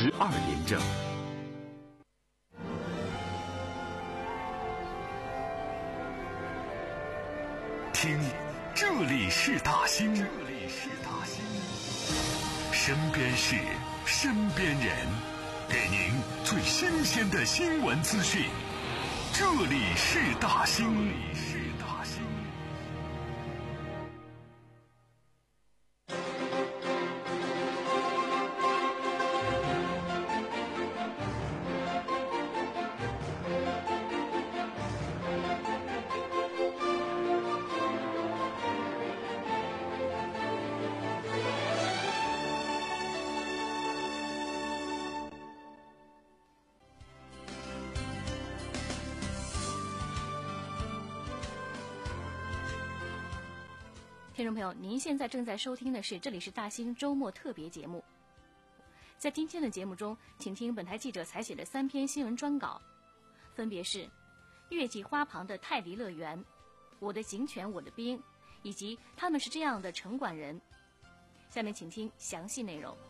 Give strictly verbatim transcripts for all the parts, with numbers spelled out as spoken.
十二点整。听，这里是大兴，这里是大兴，身边事，身边人，给您最新鲜的新闻资讯。这里是大兴，这里是大兴。 听众朋友，您现在正在收听的是这里是大兴周末特别节目。在今天的节目中，请听本台记者采写的三篇新闻专稿，分别是月季花旁的泰迪乐园、我的警犬我的兵，以及他们是这样的城管人。下面请听详细内容。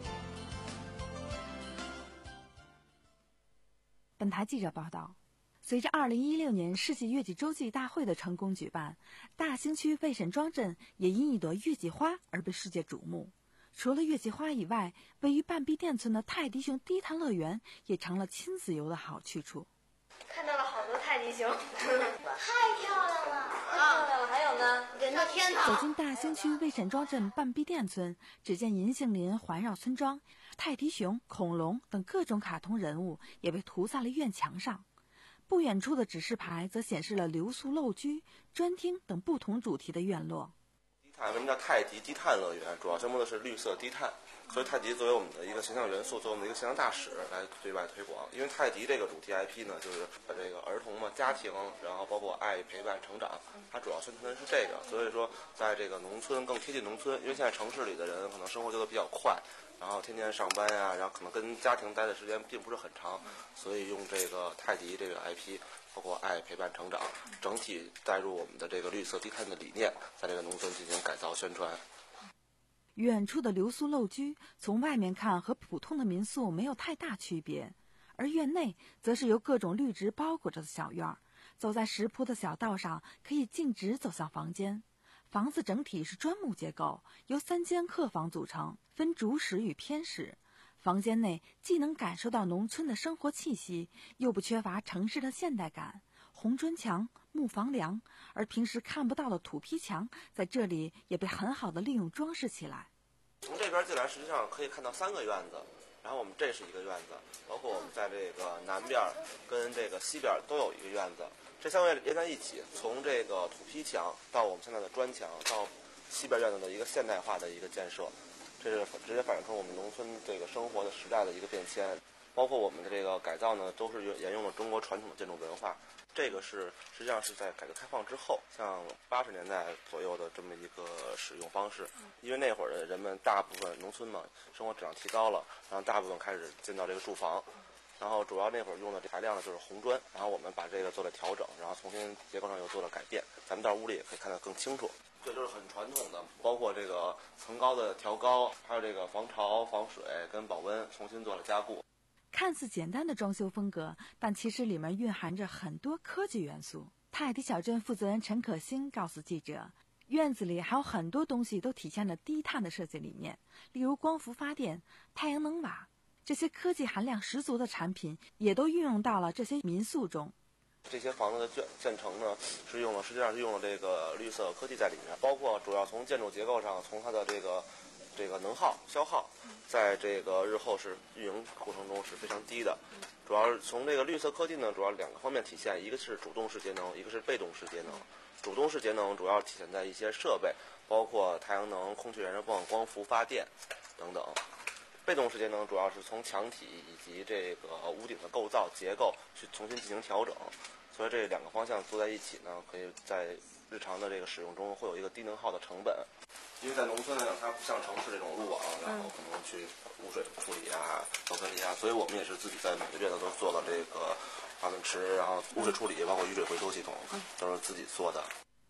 本台记者报道，随着二零一六年世纪月季洲际大会的成功举办，大兴区魏沈庄镇也因一朵月季花而被世界瞩目。除了月季花以外，位于半壁店村的泰迪熊低碳乐园也成了亲子游的好去处。 看到了好多泰迪熊， 太漂亮了！ 太漂亮了！还有呢，人的天堂。 走进大兴区魏沈庄镇半壁店村，只见银杏林环绕村庄，泰迪熊、恐龙等各种卡通人物也被涂在了院墙上。不远处的指示牌则显示了留宿陋居、专厅等不同主题的院落。 低碳为什么叫泰迪低碳乐园？主要宣布的是绿色低碳，所以泰迪作为我们的一个形象元素，作为我们的一个形象大使来对外推广。因为泰迪这个主题 I P 呢，就是把这个儿童嘛、家庭，然后包括爱、陪伴、成长，它主要宣传的是这个。所以说，在这个农村更贴近农村，因为现在城市里的人可能生活节奏比较快。然后天天上班呀、啊，然后可能跟家庭待的时间并不是很长，所以用这个泰迪这个 I P， 包括爱、陪伴、成长，整体带入我们的这个绿色低碳的理念，在这个农村进行改造宣传。 远处的留宿陋居，从外面看和普通的民宿没有太大区别，而院内则是由各种绿植包裹着的小院儿。走在石铺的小道上，可以径直走向房间。房子整体是砖木结构，由三间客房组成，分主室与偏室。房间内既能感受到农村的生活气息，又不缺乏城市的现代感。红砖墙、木房梁，而平时看不到的土坯墙，在这里也被很好的利用装饰起来。 从这边进来，实际上可以看到三个院子，然后我们这是一个院子，包括我们在这个南边跟这个西边都有一个院子。这三个院连在一起，从这个土坯墙到我们现在的砖墙，到西边院子的一个现代化的一个建设，这是直接反映出我们农村这个生活的时代的一个变迁。包括我们的这个改造呢，都是沿用了中国传统的建筑文化。这个是实际上是在改革开放之后，像八十年代左右的这么一个使用方式。因为那会儿的人们大部分农村嘛，生活质量提高了，然后大部分开始建造这个住房。然后主要那会儿用的材料呢就是红砖，然后我们把这个做了调整，然后重新结构上又做了改变。咱们到屋里也可以看得更清楚。这就是很传统的，包括这个层高的调高，还有这个防潮、防水跟保温重新做了加固。 看似简单的装修风格，但其实里面蕴含着很多科技元素。泰迪小镇负责人陈可欣告诉记者，院子里还有很多东西都体现了低碳的设计理念，例如光伏发电、太阳能瓦，这些科技含量十足的产品也都运用到了这些民宿中。 这些房子的建建成呢，是用了实际上是用了这个绿色科技在里面，包括主要从建筑结构上，从它的这个这个能耗消耗，在这个日后是运营过程中是非常低的。主要是从这个绿色科技呢，主要两个方面体现，一个是主动式节能，一个是被动式节能。主动式节能主要体现在一些设备，包括太阳能、空气燃烧棒、光伏发电等等。被动式节能主要是从墙体以及这个屋顶的构造结构去重新进行调整，所以这两个方向做在一起呢，可以在日常的这个使用中会有一个低能耗的成本。因为在农村来讲，它不像城市这种路网，然后可能去污水处理啊、走分离啊，所以我们也是自己在每个院子都做了这个化粪池，然后污水处理，包括雨水回收系统，都是自己做的。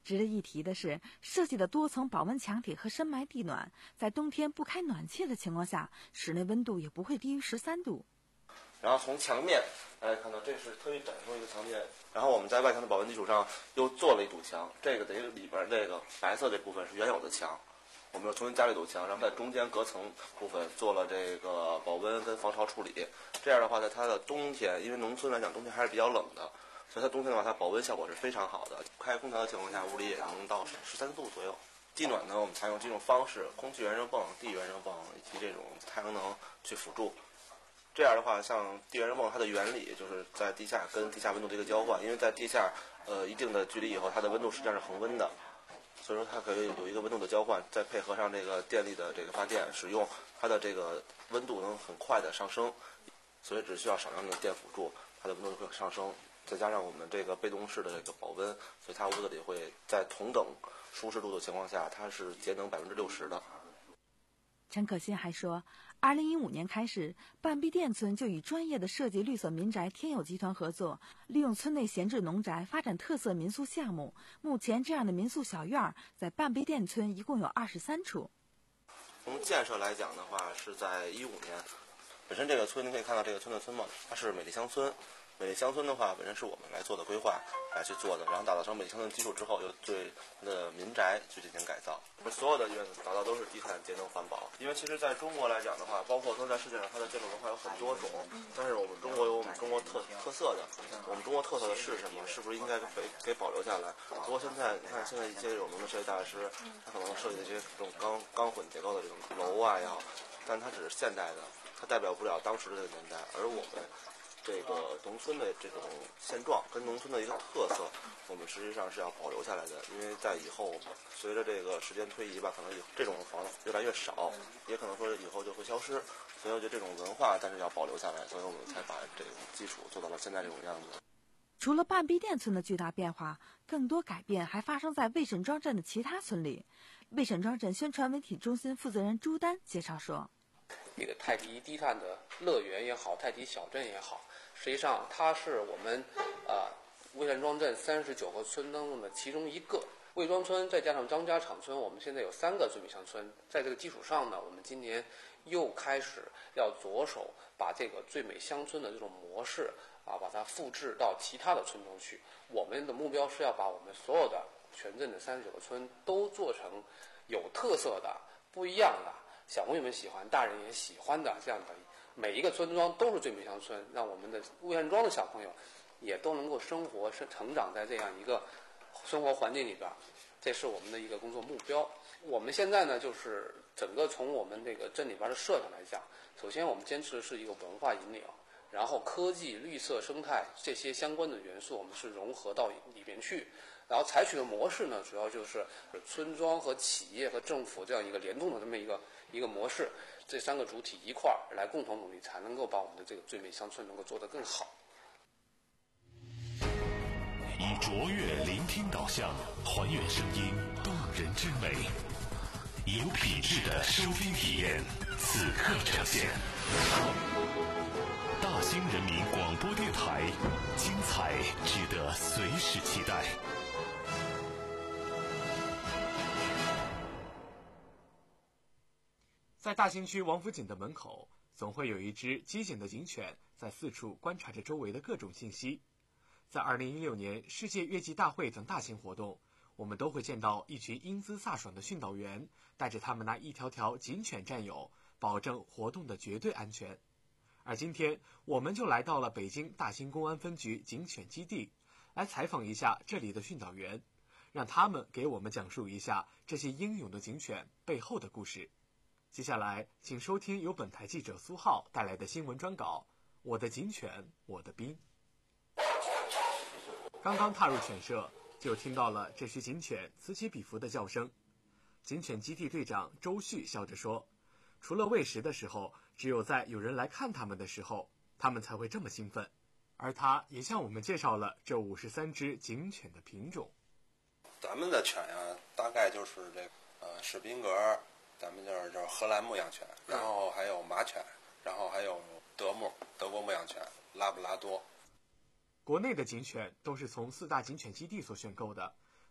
值得一提的是，设计的多层保温墙体和深埋地暖，在冬天不开暖气的情况下，室内温度也不会低于十三度。 然后从墙面大家看到，这是特意展出一个墙面，然后我们在外墙的保温基础上又做了一堵墙，这个等于里边这个白色这部分是原有的墙，我们又重新加了一堵墙，然后在中间隔层部分做了这个保温跟防潮处理。这样的话，在它的冬天，因为农村来讲冬天还是比较冷的，所以它冬天的话，它保温效果是非常好的。开空调的情况下，屋里也能到十三度左右。地暖呢，我们采用几种方式：空气原热泵、地原热泵以及这种太阳能去辅助。这样的话，像地原热泵，它的原理就是在地下跟地下温度的一个交换，因为在地下呃一定的距离以后，它的温度实际上是恒温的，所以说它可以有一个温度的交换，再配合上这个电力的这个发电使用，它的这个温度能很快的上升，所以只需要少量的电辅助，它的温度会上升。再加上我们这个被动式的这个保温，所以它屋子里会在同等舒适度的情况下，它是节能百分之六十的。 陈可辛还说，二零一五年开始，半壁店村就与专业的设计绿色民宅天友集团合作，利用村内闲置农宅发展特色民宿项目。目前，这样的民宿小院在半壁店村一共有二十三处。 从建设来讲的话，是在一五年，本身这个村您可以看到这个村的村貌，它是美丽乡村。美丽乡村的话，本身是我们来做的规划来去做的，然后打造成美丽乡村基础之后，又对它的民宅去进行改造。所有的院子打造都是低碳、节能、环保。因为其实在中国来讲的话，包括说在世界上，它的建筑文化有很多种，但是我们中国有我们中国特特色的，我们中国特色的是什么？是不是应该被给保留下来？不过现在你看，现在一些有名的设计大师，他可能设计的一些这种钢钢混结构的这种楼啊也好，但它只是现代的，它代表不了当时的这个年代，而我们这个农村的这种现状跟农村的一个特色，我们实际上是要保留下来的。因为在以后随着这个时间推移吧，可能这种房子越来越少，也可能说以后就会消失。所以我觉得这种文化，但是要保留下来，所以我们才把这种基础做到了现在这种样子。 除了半壁店村的巨大变化，更多改变还发生在魏沈庄镇的其他村里。魏沈庄镇宣传媒体中心负责人朱丹介绍说， 这个泰迪低碳的乐园也好，泰迪小镇也好，实际上它是我们呃魏沈庄镇三十九个村当中的其中一个。魏庄村再加上张家场村，我们现在有三个最美乡村。在这个基础上呢，我们今年又开始要着手把这个最美乡村的这种模式啊，把它复制到其他的村中去。我们的目标是要把我们所有的全镇的三十九个村都做成有特色的、不一样的，小朋友们喜欢，大人也喜欢的这样的，每一个村庄都是最美乡村，让我们的魏沈庄的小朋友也都能够生活、成长在这样一个生活环境里边，这是我们的一个工作目标。我们现在呢，就是整个从我们这个镇里边的设想来讲，首先我们坚持的是一个文化引领，然后科技、绿色、生态这些相关的元素，我们是融合到里边去。然后采取的模式呢，主要就是村庄和企业和政府这样一个联动的这么一个一个模式，这三个主体一块儿来共同努力，才能够把我们的这个最美乡村能够做得更好。 以卓越聆听导向，还原声音动人之美，有品质的收听体验，此刻呈现。大兴人民广播电台，精彩值得随时期待。 在大兴区王府井的门口，总会有一只机警的警犬在四处观察着周围的各种信息。在二零一六年世界月季大会等大型活动，我们都会见到一群英姿飒爽的训导员带着他们那一条条警犬战友，保证活动的绝对安全。而今天我们就来到了北京大兴公安分局警犬基地，来采访一下这里的训导员，让他们给我们讲述一下这些英勇的警犬背后的故事。接下来请收听由本台记者苏浩带来的新闻专稿，我的警犬我的兵。刚刚踏入犬舍，就听到了这须警犬此起彼伏的叫声。警犬基地队长周旭笑着说，除了喂食的时候，只有在有人来看他们的时候，他们才会这么兴奋。而他也向我们介绍了这五十三只警犬的品种。 咱们的犬呀、啊，大概就是这个呃史宾格，咱们就是就是荷兰牧羊犬，然后还有马犬，然后还有德牧德国牧羊犬，拉布拉多。 国内的警犬都是从四大警犬基地所选购的，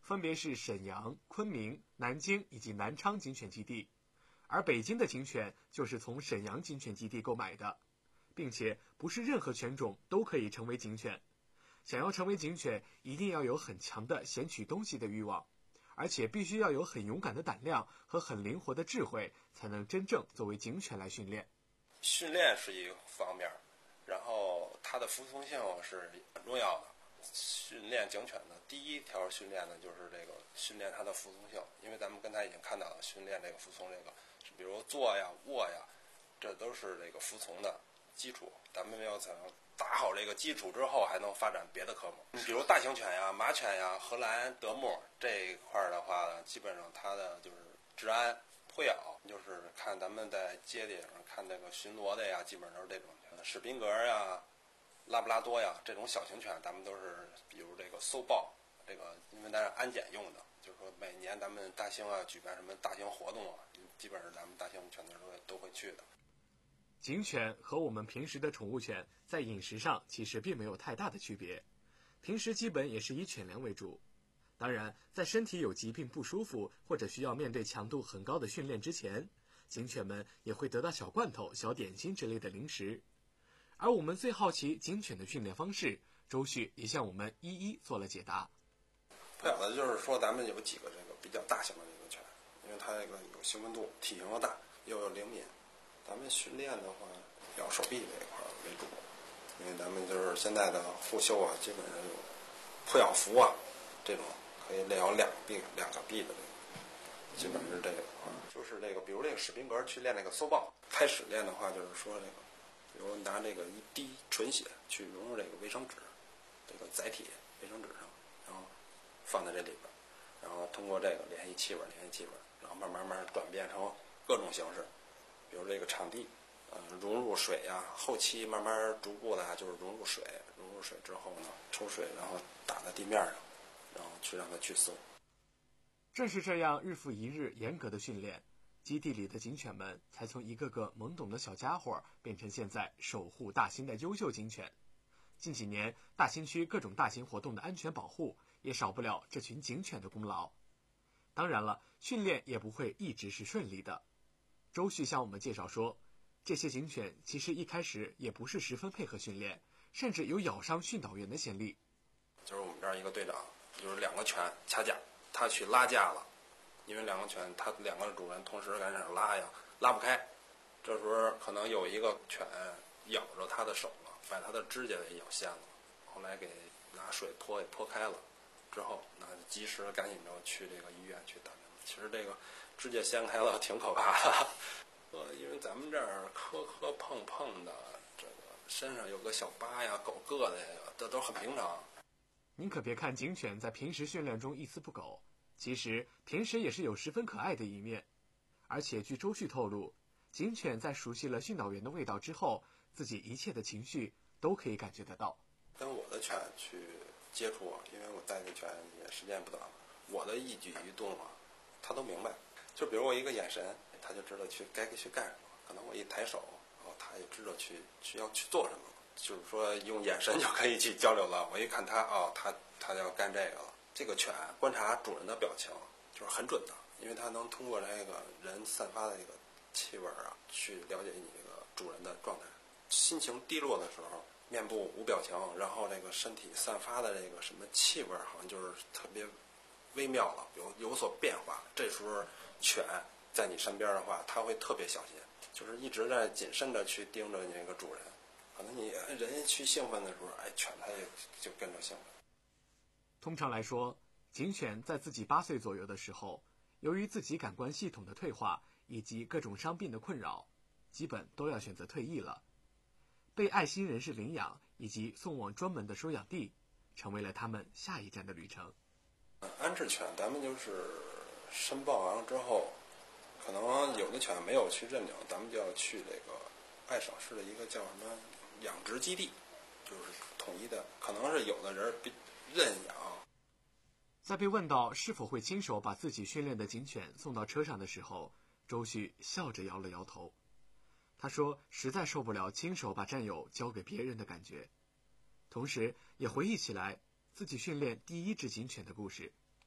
分别是沈阳、昆明、南京以及南昌警犬基地，而北京的警犬就是从沈阳警犬基地购买的，并且不是任何犬种都可以成为警犬。想要成为警犬，一定要有很强的衔取东西的欲望，而且必须要有很勇敢的胆量和很灵活的智慧，才能真正作为警犬来训练。 训练是一个方面，然后它的服从性是很重要的。训练警犬的第一条训练呢，就是这个训练它的服从性，因为咱们刚才已经看到了，训练这个服从这个，比如坐呀、卧呀，这都是这个服从的基础。咱们要想打好这个基础之后，还能发展别的科目。比如大型犬呀、马犬呀、荷兰、德牧这一块的话呢，基本上它的就是治安、扑咬，就是看咱们在街里上看这个巡逻的呀，基本上都是这种史宾格呀、拉布拉多呀这种小型犬，咱们都是比如这个搜报，这个因为咱是安检用的，就是说每年咱们大兴啊举办什么大型活动啊，基本上咱们大兴犬队都会都会去的。 警犬和我们平时的宠物犬在饮食上其实并没有太大的区别，平时基本也是以犬粮为主。当然，在身体有疾病不舒服或者需要面对强度很高的训练之前，警犬们也会得到小罐头、小点心之类的零食。而我们最好奇警犬的训练方式，周旭也向我们一一做了解答。 扑咬的就是说咱们有几个这个比较大型的这个犬，因为它这个有兴奋度，体型又大，又有灵敏。咱们训练的话，咬手臂这一块为主，因为咱们就是现在的护袖啊，基本上有扑咬服啊，这种可以练咬两臂、两个臂的这个，基本上是这个啊。就是这个，比如这个史宾格去练那个搜报，开始练的话，就是说这个，比如拿这个一滴纯血去融入这个卫生纸，这个载体卫生纸上，然后放在这里边，然后通过这个联系气味，联系气味，然后慢慢慢转变成各种形式。比如这个场地，呃，融入水呀、啊，后期慢慢逐步的就是融入水，融入水之后呢，抽水，然后打在地面上，然后去让它去搜。 正是这样日复一日严格的训练，基地里的警犬们才从一个个懵懂的小家伙变成现在守护大兴的优秀警犬。近几年，大兴区各种大型活动的安全保护也少不了这群警犬的功劳。当然了，训练也不会一直是顺利的。周旭向我们介绍说，这些警犬其实一开始也不是十分配合训练，甚至有咬伤训导员的先例。 就是我们这儿一个队长，就是两个犬掐架，他去拉架了，因为两个犬，他两个主人同时在那拉呀，拉不开，这时候可能有一个犬咬着他的手了，把他的指甲给咬陷了，后来给拿水泼给泼开了，之后那及时赶紧就去这个医院去打针。其实这个指甲掀开了挺可怕的，呃，因为咱们这儿磕磕碰碰的，这个身上有个小疤呀、狗硌的呀，这都很平常。 您可别看警犬在平时训练中一丝不苟，其实平时也是有十分可爱的一面。而且据周旭透露，警犬在熟悉了训导员的味道之后，自己一切的情绪都可以感觉得到。 跟我的犬去接触，因为我带的犬也时间不短，我的一举一动啊，他都明白。就比如我一个眼神，他就知道去该去干什么。可能我一抬手，然后他也知道去去要去做什么。就是说用眼神就可以去交流了。我一看他哦，他他要干这个了。这个犬观察主人的表情就是很准的，因为他能通过这个人散发的这个气味啊，去了解你这个主人的状态。心情低落的时候，面部无表情，然后这个身体散发的这个什么气味，好像就是特别微妙了，有有所变化。这时候犬在你身边的话，它会特别小心，就是一直在谨慎的去盯着你那个主人。可能你人去兴奋的时候，哎，犬它也就跟着兴奋。 通常来说，警犬在自己八岁左右的时候，由于自己感官系统的退化以及各种伤病的困扰，基本都要选择退役了。被爱心人士领养以及送往专门的收养地，成为了他们下一站的旅程。 安置犬咱们就是申报完了之后，可能有的犬没有去认领，咱们就要去这个爱省市的一个叫什么养殖基地，就是统一的，可能是有的人认养。 在被问到是否会亲手把自己训练的警犬送到车上的时候，周旭笑着摇了摇头。他说实在受不了亲手把战友交给别人的感觉，同时也回忆起来自己训练第一只警犬的故事。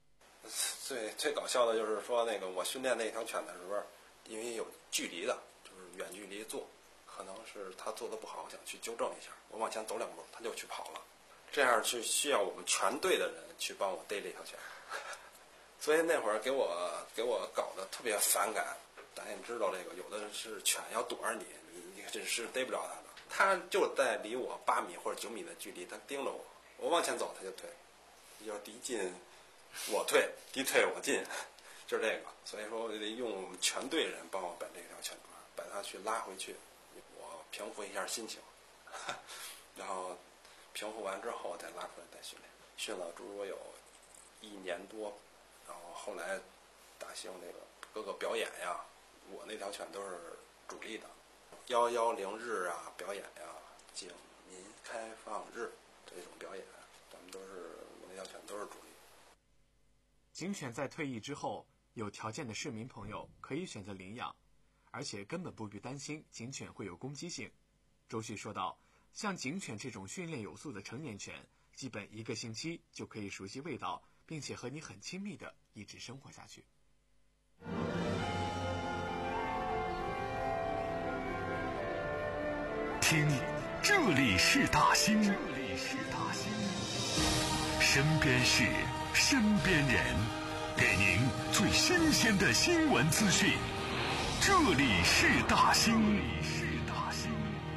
最最搞笑的就是说，那个我训练那条犬的时候，因为有距离的，就是远距离做，可能是他做的不好，我想去纠正一下，我往前走两步，他就去跑了，这样是需要我们全队的人去帮我逮这条犬，所以那会儿给我给我搞得特别反感。咱也知道这个，有的是犬要躲着你，你你这是逮不着它的，它就在离我八米或者九米的距离，它盯着我，我往前走它就退，要敌进我退，敌退我进，就是这个。所以说我得用我们全队人帮我把这条犬抓，把它去拉回去，我平复一下心情，然后平复完之后再拉出来再训练。训了猪肉有一年多，然后后来大兴这个各个表演呀，我那条犬都是主力的，幺幺零日啊表演呀，警民开放日这种表演，咱们都是我那条犬都是主力。 警犬在退役之后，有条件的市民朋友可以选择领养，而且根本不必担心警犬会有攻击性。周旭说道，像警犬这种训练有素的成年犬，基本一个星期就可以熟悉味道，并且和你很亲密的一直生活下去。 听，这里是大兴，这里是大兴，身边事，身边人，给您最新鲜的新闻资讯。这里是大兴，这里是大兴。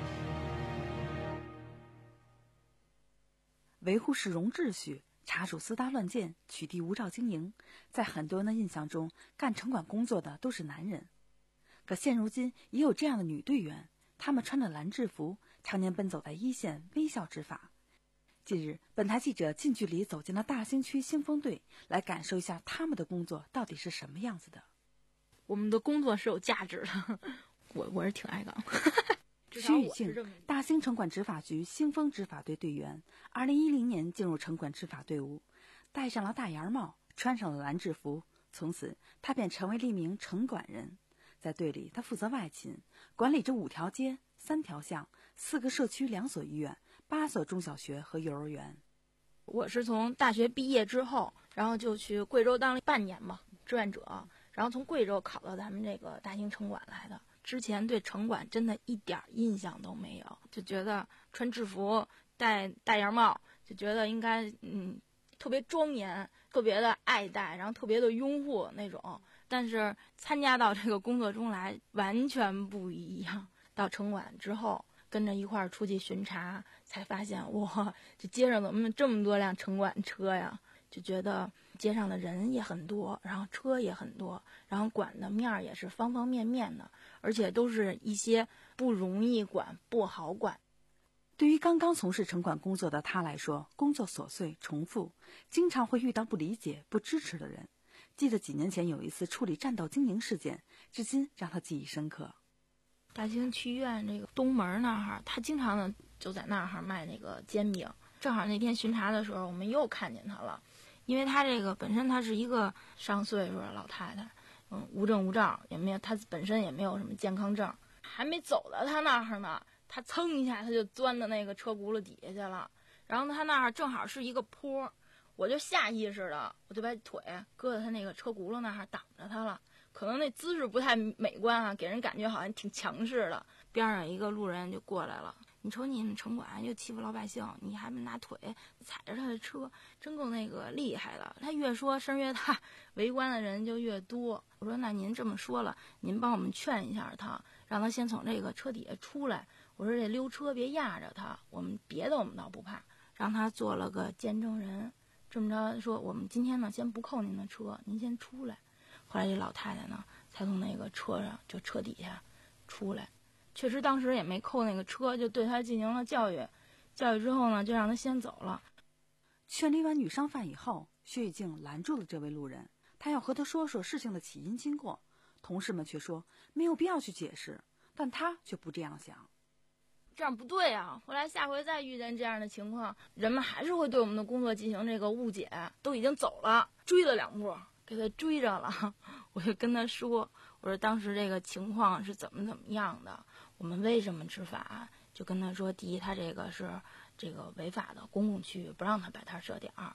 维护市容秩序，查处私搭乱建，取缔无照经营，在很多人的印象中，干城管工作的都是男人。可现如今也有这样的女队员，她们穿着蓝制服，常年奔走在一线，微笑执法。近日，本台记者近距离走进了大兴区兴丰队，来感受一下他们的工作到底是什么样子的。 我们的工作是有价值的，我我是挺爱岗。 徐雨静，大兴城管执法局兴丰执法队队员，二零一零年进入城管执法队伍，戴上了大檐帽，穿上了蓝制服，从此他便成为了一名城管人。在队里，他负责外勤，管理着五条街、三条巷、四个社区、两所医院、八所中小学和幼儿园。 我是从大学毕业之后，然后就去贵州当了半年嘛，志愿者，然后从贵州考到咱们这个大兴城管来的。之前对城管真的一点印象都没有，就觉得穿制服、戴大檐帽，就觉得应该嗯特别庄严、特别的爱戴，然后特别的拥护那种。但是参加到这个工作中来，完全不一样。到城管之后，跟着一块儿出去巡查，才发现哇，这街上怎么这么多辆城管车呀？就觉得街上的人也很多，然后车也很多，然后管的面儿也是方方面面的，而且都是一些不容易管、不好管。 对于刚刚从事城管工作的他来说，工作琐碎重复，经常会遇到不理解、不支持的人。记得几年前有一次处理占道经营事件，至今让他记忆深刻。 大兴区医院这个东门那儿，他经常呢就在那儿卖那个煎饼。正好那天巡查的时候，我们又看见他了，因为他这个本身他是一个上岁数的老太太，嗯，无证无照，也没有，他本身也没有什么健康证，还没走到他那儿呢，他噌一下他就钻到那个车轱辘底下去了，然后他那儿正好是一个坡，我就下意识的我就把腿搁在他那个车轱辘那儿挡着他了，可能那姿势不太美观啊，给人感觉好像挺强势的。边上一个路人就过来了，你瞅你们城管又欺负老百姓，你还拿腿踩着他的车，真够那个厉害的。他越说声越大，围观的人就越多。我说那您这么说了，您帮我们劝一下他，让他先从这个车底下出来。我说这溜车别压着他，我们别的我们倒不怕，让他做了个见证人。这么着说，我们今天呢先不扣您的车，您先出来。后来这老太太呢才从那个车上就车底下出来，确实当时也没扣那个车，就对他进行了教育。教育之后呢，就让他先走了。 劝离完女商贩以后，薛玉静拦住了这位路人，他要和他说说事情的起因经过。同事们却说没有必要去解释，但他却不这样想。 这样不对啊！后来下回再遇见这样的情况，人们还是会对我们的工作进行这个误解。都已经走了，追了两步，给他追着了。我就跟他说，我说当时这个情况是怎么怎么样的，我们为什么执法？就跟他说，第一，他这个是这个违法的公共区域，不让他摆摊设点儿；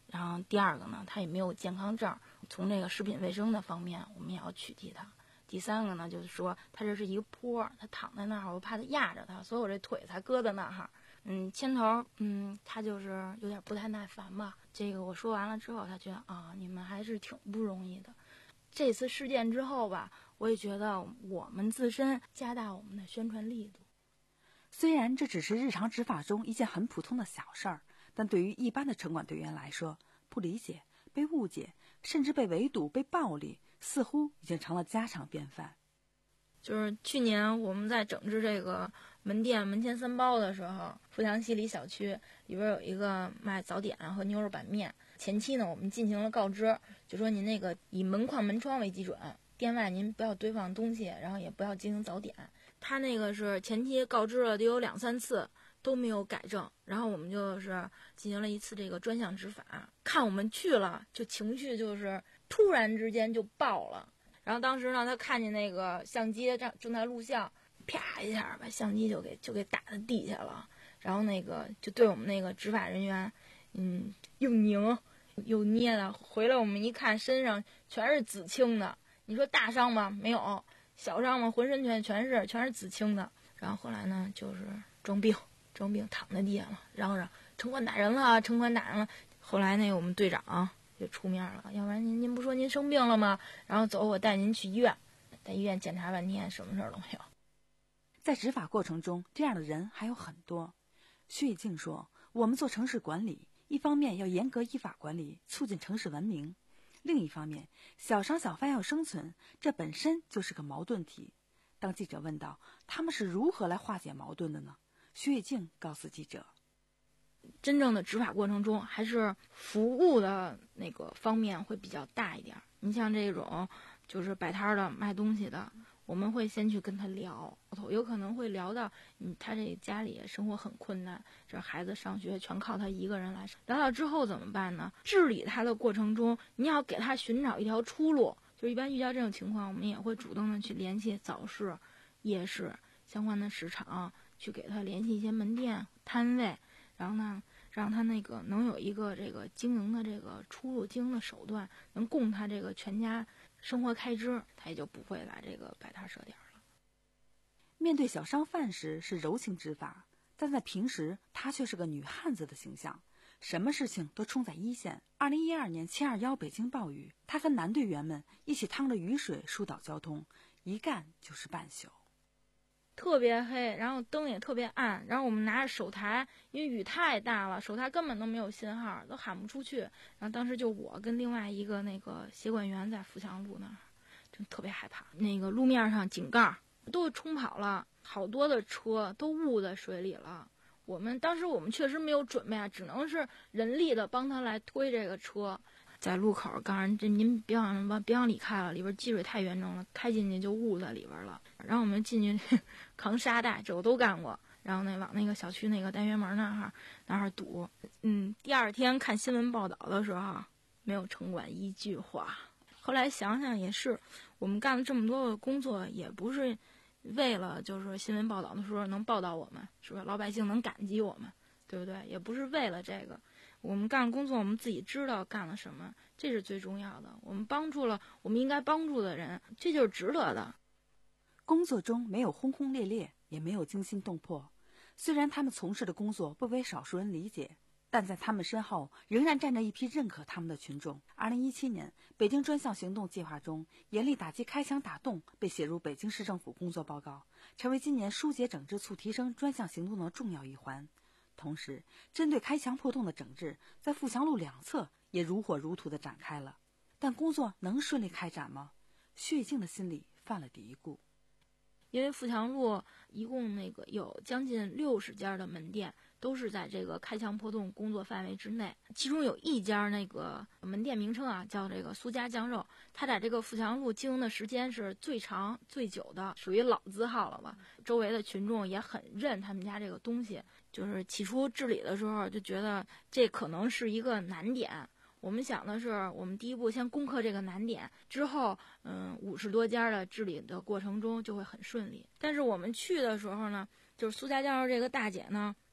然后第二个呢，他也没有健康证，从这个食品卫生的方面我们也要取缔他。第三个呢，就是说他这是一个坡，他躺在那儿，我怕他压着他，所以我这腿才搁在那儿。嗯，牵头，嗯，他就是有点不太耐烦吧。这个我说完了之后，他觉得啊，你们还是挺不容易的。这次事件之后吧，我也觉得我们自身加大我们的宣传力度。 虽然这只是日常执法中一件很普通的小事儿，但对于一般的城管队员来说，不理解、被误解，甚至被围堵、被暴力，似乎已经成了家常便饭。 就是去年我们在整治这个门店门前三包的时候，富强西里小区里边有一个卖早点和牛肉板面。前期呢，我们进行了告知，就说您那个以门框门窗为基准，店外您不要堆放东西，然后也不要进行早点。他那个是前期告知了得有两三次都没有改正，然后我们就是进行了一次这个专项执法，看我们去了就情绪就是突然之间就爆了。然后当时呢，他看见那个相机正正在录像，啪一下把相机就给就给打在地下了，然后那个就对我们那个执法人员，嗯，又拧又捏的。回来我们一看，身上全是紫青的。你说大伤吗？没有。小伤吗？浑身全全是全是紫青的。然后后来呢，就是装病装病躺在地下了，嚷嚷城管打人了，城管打人了。后来那个我们队长就出面了，要不然您您不说您生病了吗？然后走，我带您去医院，在医院检查半天，什么事儿都没有。 在执法过程中，这样的人还有很多。薛以静说，我们做城市管理，一方面要严格依法管理，促进城市文明，另一方面小商小贩要生存，这本身就是个矛盾体。当记者问到他们是如何来化解矛盾的呢？薛以静告诉记者， 真正的执法过程中，还是服务的那个方面会比较大一点。你像这种就是摆摊的卖东西的，我们会先去跟他聊，有可能会聊到嗯，他这家里生活很困难，这孩子上学全靠他一个人来。聊到之后怎么办呢？治理他的过程中，你要给他寻找一条出路。就一般遇到这种情况，我们也会主动的去联系早市、夜市相关的市场，去给他联系一些门店摊位，然后呢，让他那个能有一个这个经营的这个出路、经营的手段，能供他这个全家生活开支，他也就不会来这个摆摊设点了。 面对小商贩时是柔情执法，但在平时他却是个女汉子的形象，什么事情都冲在一线。二零一二年七二一北京暴雨，他跟男队员们一起趟着雨水疏导交通，一干就是半宿。 特别黑，然后灯也特别暗，然后我们拿着手台，因为雨太大了，手台根本都没有信号，都喊不出去。然后当时就我跟另外一个那个协管员在富强路那儿，真特别害怕。那个路面上井盖都冲跑了，好多的车都误在水里了。我们当时我们确实没有准备啊，只能是人力的帮他来推这个车。在路口告诉人，这您别往别往里开了，里边积水太严重了，开进去就误在里边了。然后我们进去扛沙袋，这我都干过。然后那往那个小区那个单元门那儿那儿堵。嗯，第二天看新闻报道的时候，没有城管一句话。后来想想也是，我们干了这么多的工作，也不是为了就是新闻报道的时候能报道我们，是吧？老百姓能感激我们，对不对？也不是为了这个。我们干工作，我们自己知道干了什么，这是最重要的。我们帮助了我们应该帮助的人，这就是值得的。 工作中没有轰轰烈烈，也没有惊心动魄。虽然他们从事的工作不为少数人理解，但在他们身后仍然站着一批认可他们的群众。二零一七年，北京专项行动计划中，严厉打击开墙打洞被写入北京市政府工作报告，成为今年疏解整治促提升专项行动的重要一环。同时，针对开墙破洞的整治，在富强路两侧也如火如荼地展开了。但工作能顺利开展吗？薛以静的心里犯了嘀咕。 因为富强路一共那个有将近六十家的门店，都是在这个开墙破洞工作范围之内。其中有一家那个门店名称啊，叫这个苏家酱肉，它在这个富强路经营的时间是最长最久的，属于老字号了吧。周围的群众也很认他们家这个东西。就是起初治理的时候就觉得这可能是一个难点。我们想的是，我们第一步先攻克这个难点，之后，嗯，五十多家的治理的过程中就会很顺利。但是我们去的时候呢，就是苏家酱肉这个大姐呢，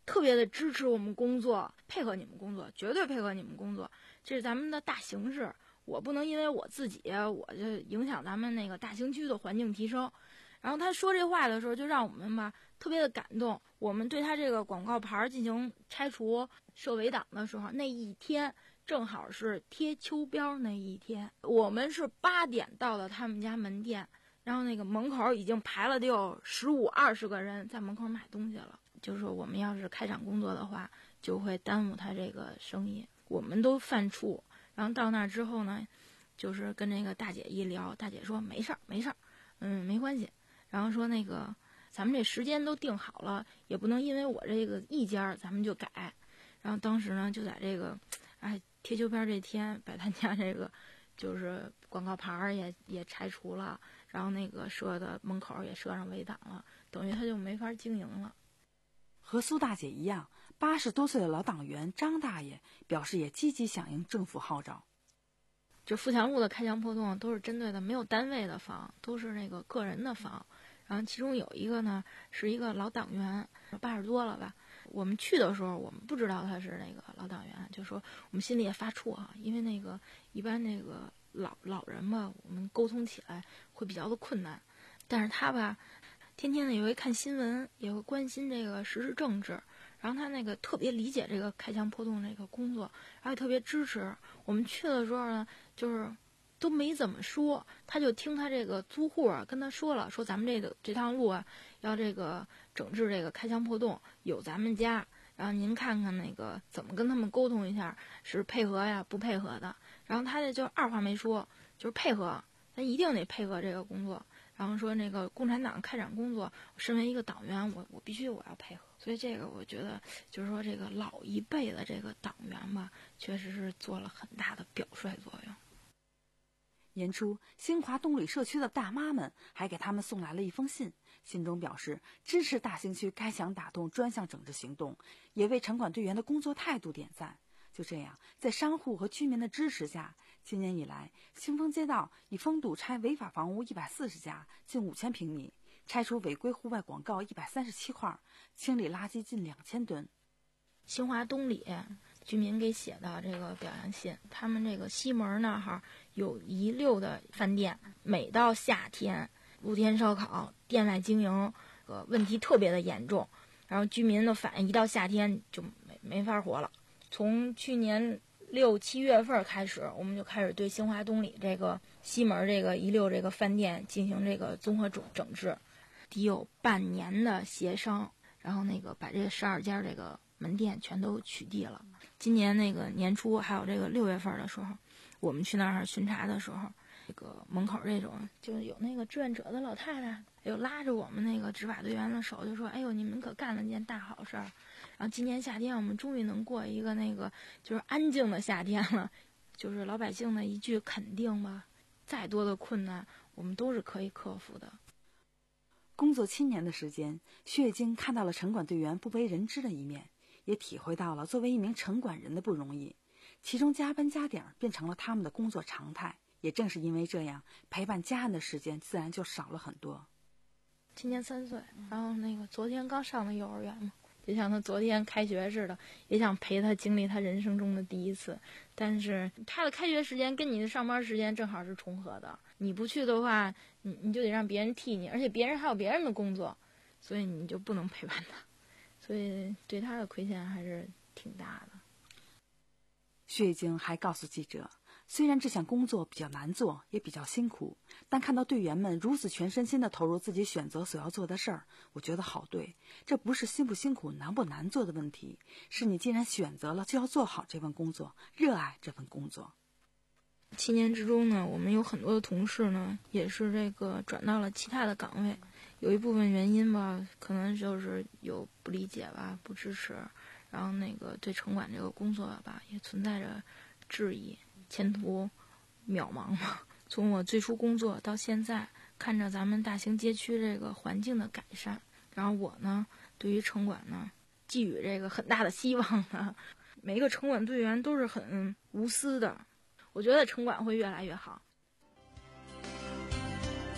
特别的支持我们工作，配合你们工作，绝对配合你们工作，这是咱们的大形势。我不能因为我自己，我就影响咱们那个大兴区的环境提升。然后他说这话的时候，就让我们吧特别的感动。我们对他这个广告牌进行拆除、设围挡的时候，那一天正好是贴秋膘那一天。我们是八点到了他们家门店，然后那个门口已经排了得有十五二十个人在门口买东西了。就是说我们要是开展工作的话，就会耽误他这个生意。我们都犯怵。然后到那儿之后呢，就是跟那个大姐一聊，大姐说没事儿没事儿，嗯没关系。然后说那个咱们这时间都定好了，也不能因为我这个一家咱们就改。然后当时呢就在这个哎贴秋膘这天，把他家这个就是广告牌也也拆除了，然后那个设的门口也设上围挡了，等于他就没法经营了。 和苏大姐一样，八十多岁的老党员张大爷表示也积极响应政府号召。 就富强路的开墙破洞都是针对的没有单位的房，都是那个个人的房。然后其中有一个呢是一个老党员，八十多了吧。我们去的时候我们不知道他是那个老党员，就说我们心里也发怵啊，因为那个一般那个老老人吧，我们沟通起来会比较的困难。但是他吧天天的也会看新闻，也会关心这个时事政治，然后他那个特别理解这个开墙破洞这个工作，然后特别支持。我们去的时候呢，就是都没怎么说，他就听他这个租户啊跟他说了，说咱们这个这趟路啊要这个整治这个开墙破洞，有咱们家，然后您看看那个怎么跟他们沟通一下，是配合呀不配合的。然后他这就二话没说，就是配合，咱一定得配合这个工作。然后说那个共产党开展工作，我身为一个党员，我我必须我要配合。所以这个我觉得就是说这个老一辈的这个党员吧，确实是做了很大的表率作用。 年初，新华东里社区的大妈们还给他们送来了一封信，信中表示支持大兴区开墙打洞专项整治行动，也为城管队员的工作态度点赞。就这样，在商户和居民的支持下，今年以来，兴丰街道已封堵拆违法房屋一百四十家，近五千平米，拆除违规户外广告一百三十七块，清理垃圾近两千吨。 新华东里居民给写的这个表扬信，他们这个西门那哈有一溜的饭店，每到夏天露天烧烤、店外经营，呃问题特别的严重，然后居民的反应一到夏天就没没法活了。从去年六七月份开始，我们就开始对新华东里这个西门这个一溜这个饭店进行这个综合整整治，得有半年的协商，然后那个把这十二家这个门店全都取缔了。今年那个年初还有这个六月份的时候，我们去那儿巡查的时候，这个门口这种就有那个志愿者的老太太，又拉着我们那个执法队员的手，就说：“哎呦，你们可干了件大好事儿。”然后今年夏天我们终于能过一个那个就是安静的夏天了，就是老百姓的一句肯定吧，再多的困难我们都是可以克服的。 工作七年的时间，薛晶看到了城管队员不为人知的一面，也体会到了作为一名城管人的不容易，其中加班加点变成了他们的工作常态。也正是因为这样，陪伴家人的时间自然就少了很多。 今年三岁，然后那个昨天刚上的幼儿园嘛，就像他昨天开学似的，也想陪他经历他人生中的第一次。但是他的开学时间跟你的上班时间正好是重合的，你不去的话，你你就得让别人替你，而且别人还有别人的工作，所以你就不能陪伴他，所以对他的亏欠还是挺大的。 薛晶还告诉记者，虽然这项工作比较难做，也比较辛苦，但看到队员们如此全身心地投入自己选择所要做的事儿，我觉得好对。这不是辛不辛苦、难不难做的问题，是你既然选择了，就要做好这份工作，热爱这份工作。 七年之中呢，我们有很多的同事呢，也是这个转到了其他的岗位，有一部分原因吧，可能就是有不理解吧、不支持，然后那个对城管这个工作吧，也存在着质疑。前途渺茫嘛。从我最初工作到现在，看着咱们大兴街区这个环境的改善，然后我呢，对于城管呢，寄予这个很大的希望呢。每一个城管队员都是很无私的，我觉得城管会越来越好。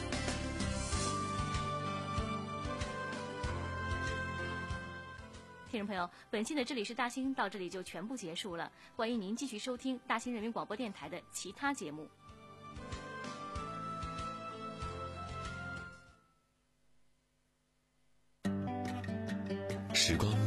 天听众朋友，本期的这里是大兴到这里就全部结束了，欢迎您继续收听大兴人民广播电台的其他节目。 时光